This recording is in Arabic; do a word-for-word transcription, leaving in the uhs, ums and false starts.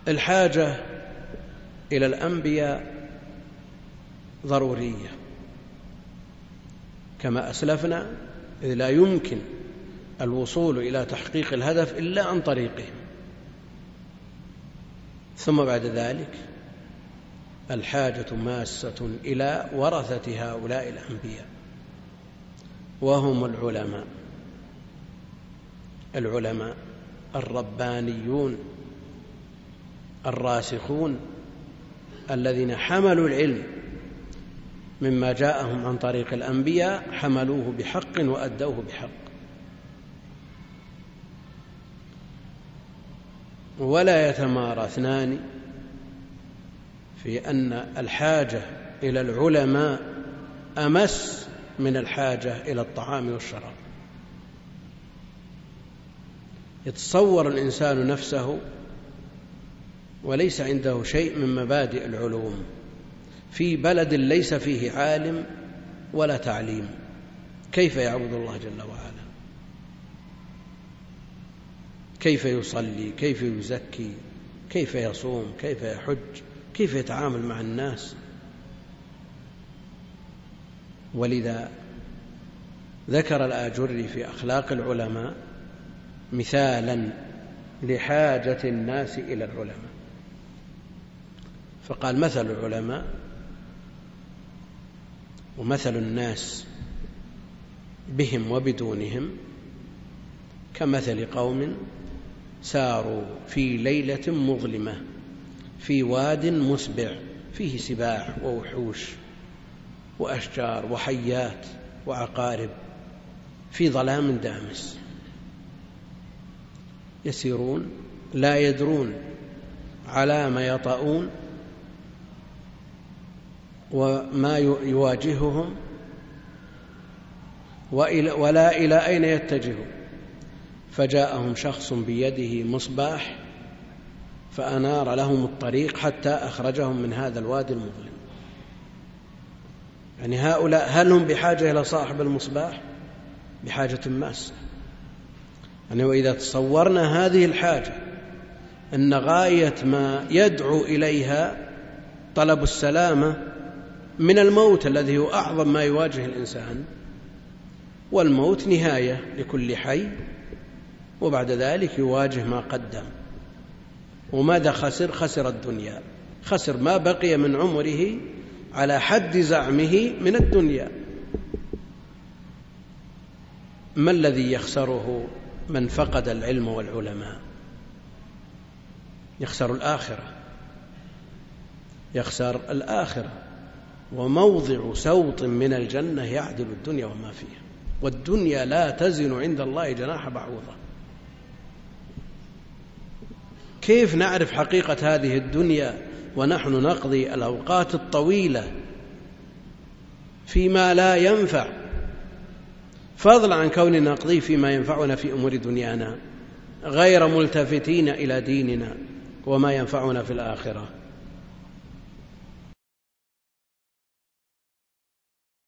الحاجة إلى الأنبياء ضرورية كما أسلفنا، إذ لا يمكن الوصول إلى تحقيق الهدف إلا عن طريقهم. ثم بعد ذلك الحاجة ماسة إلى ورثة هؤلاء الأنبياء وهم العلماء، العلماء الربانيون الراسخون الذين حملوا العلم مما جاءهم عن طريق الأنبياء، حملوه بحق وأدوه بحق. ولا يتمارى اثنان في أن الحاجة إلى العلماء أمس من الحاجة إلى الطعام والشراب. يتصور الإنسان نفسه وليس عنده شيء من مبادئ العلوم في بلد ليس فيه عالم ولا تعليم، كيف يعبد الله جل وعلا؟ كيف يصلي؟ كيف يزكي؟ كيف يصوم؟ كيف يحج؟ كيف يتعامل مع الناس؟ ولذا ذكر الآجري في أخلاق العلماء مثالا لحاجة الناس إلى العلماء، فقال: مثل العلماء ومثل الناس بهم وبدونهم كمثل قوم ساروا في ليلة مظلمة في واد مسبع فيه سباع ووحوش وأشجار وحيات وعقارب في ظلام دامس، يسيرون لا يدرون على ما يطؤون وما يواجههم ولا إلى أين يتجهون. فجاءهم شخص بيده مصباح فأنار لهم الطريق حتى أخرجهم من هذا الوادي المظلم. يعني هؤلاء هل هم بحاجة إلى صاحب المصباح؟ بحاجة ماسة. يعني وإذا تصورنا هذه الحاجة أن غاية ما يدعو إليها طلب السلامة من الموت الذي هو أعظم ما يواجه الإنسان، والموت نهاية لكل حي، وبعد ذلك يواجه ما قدم. وماذا خسر؟ خسر الدنيا، خسر ما بقي من عمره على حد زعمه من الدنيا. ما الذي يخسره من فقد العلم والعلماء؟ يخسر الآخرة، يخسر الآخرة، وموضع سوط من الجنة يعدل الدنيا وما فيها، والدنيا لا تزن عند الله جناح بعوضة. كيف نعرف حقيقة هذه الدنيا ونحن نقضي الأوقات الطويلة فيما لا ينفع، فضلا عن كوننا نقضي فيما ينفعنا في أمور دنيانا غير ملتفتين إلى ديننا وما ينفعنا في الآخرة؟